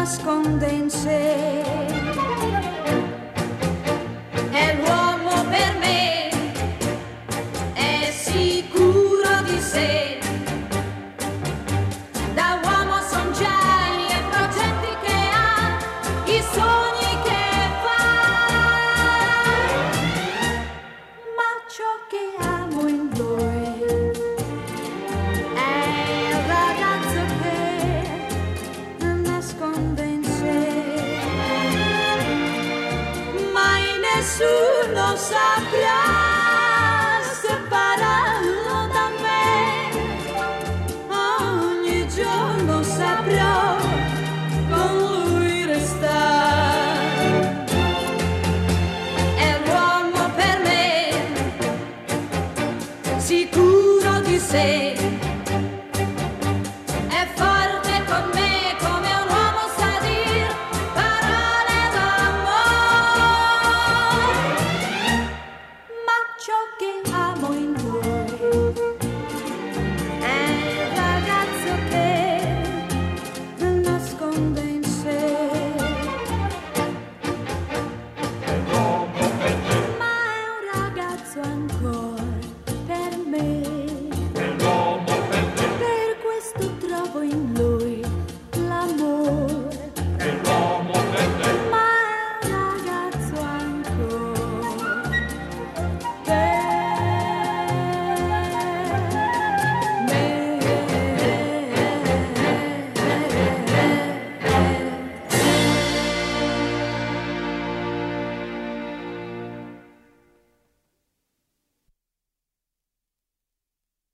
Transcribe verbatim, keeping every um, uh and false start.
nasconde in sé. E l'uomo per me è sicuro di sé. Da uomo son geni e progetti che ha, i sogni che fa. Ma ciò che amo in lui è il ragazzo che nasconde in sé. Mai nessuno saprà separarlo da me. Ogni giorno saprò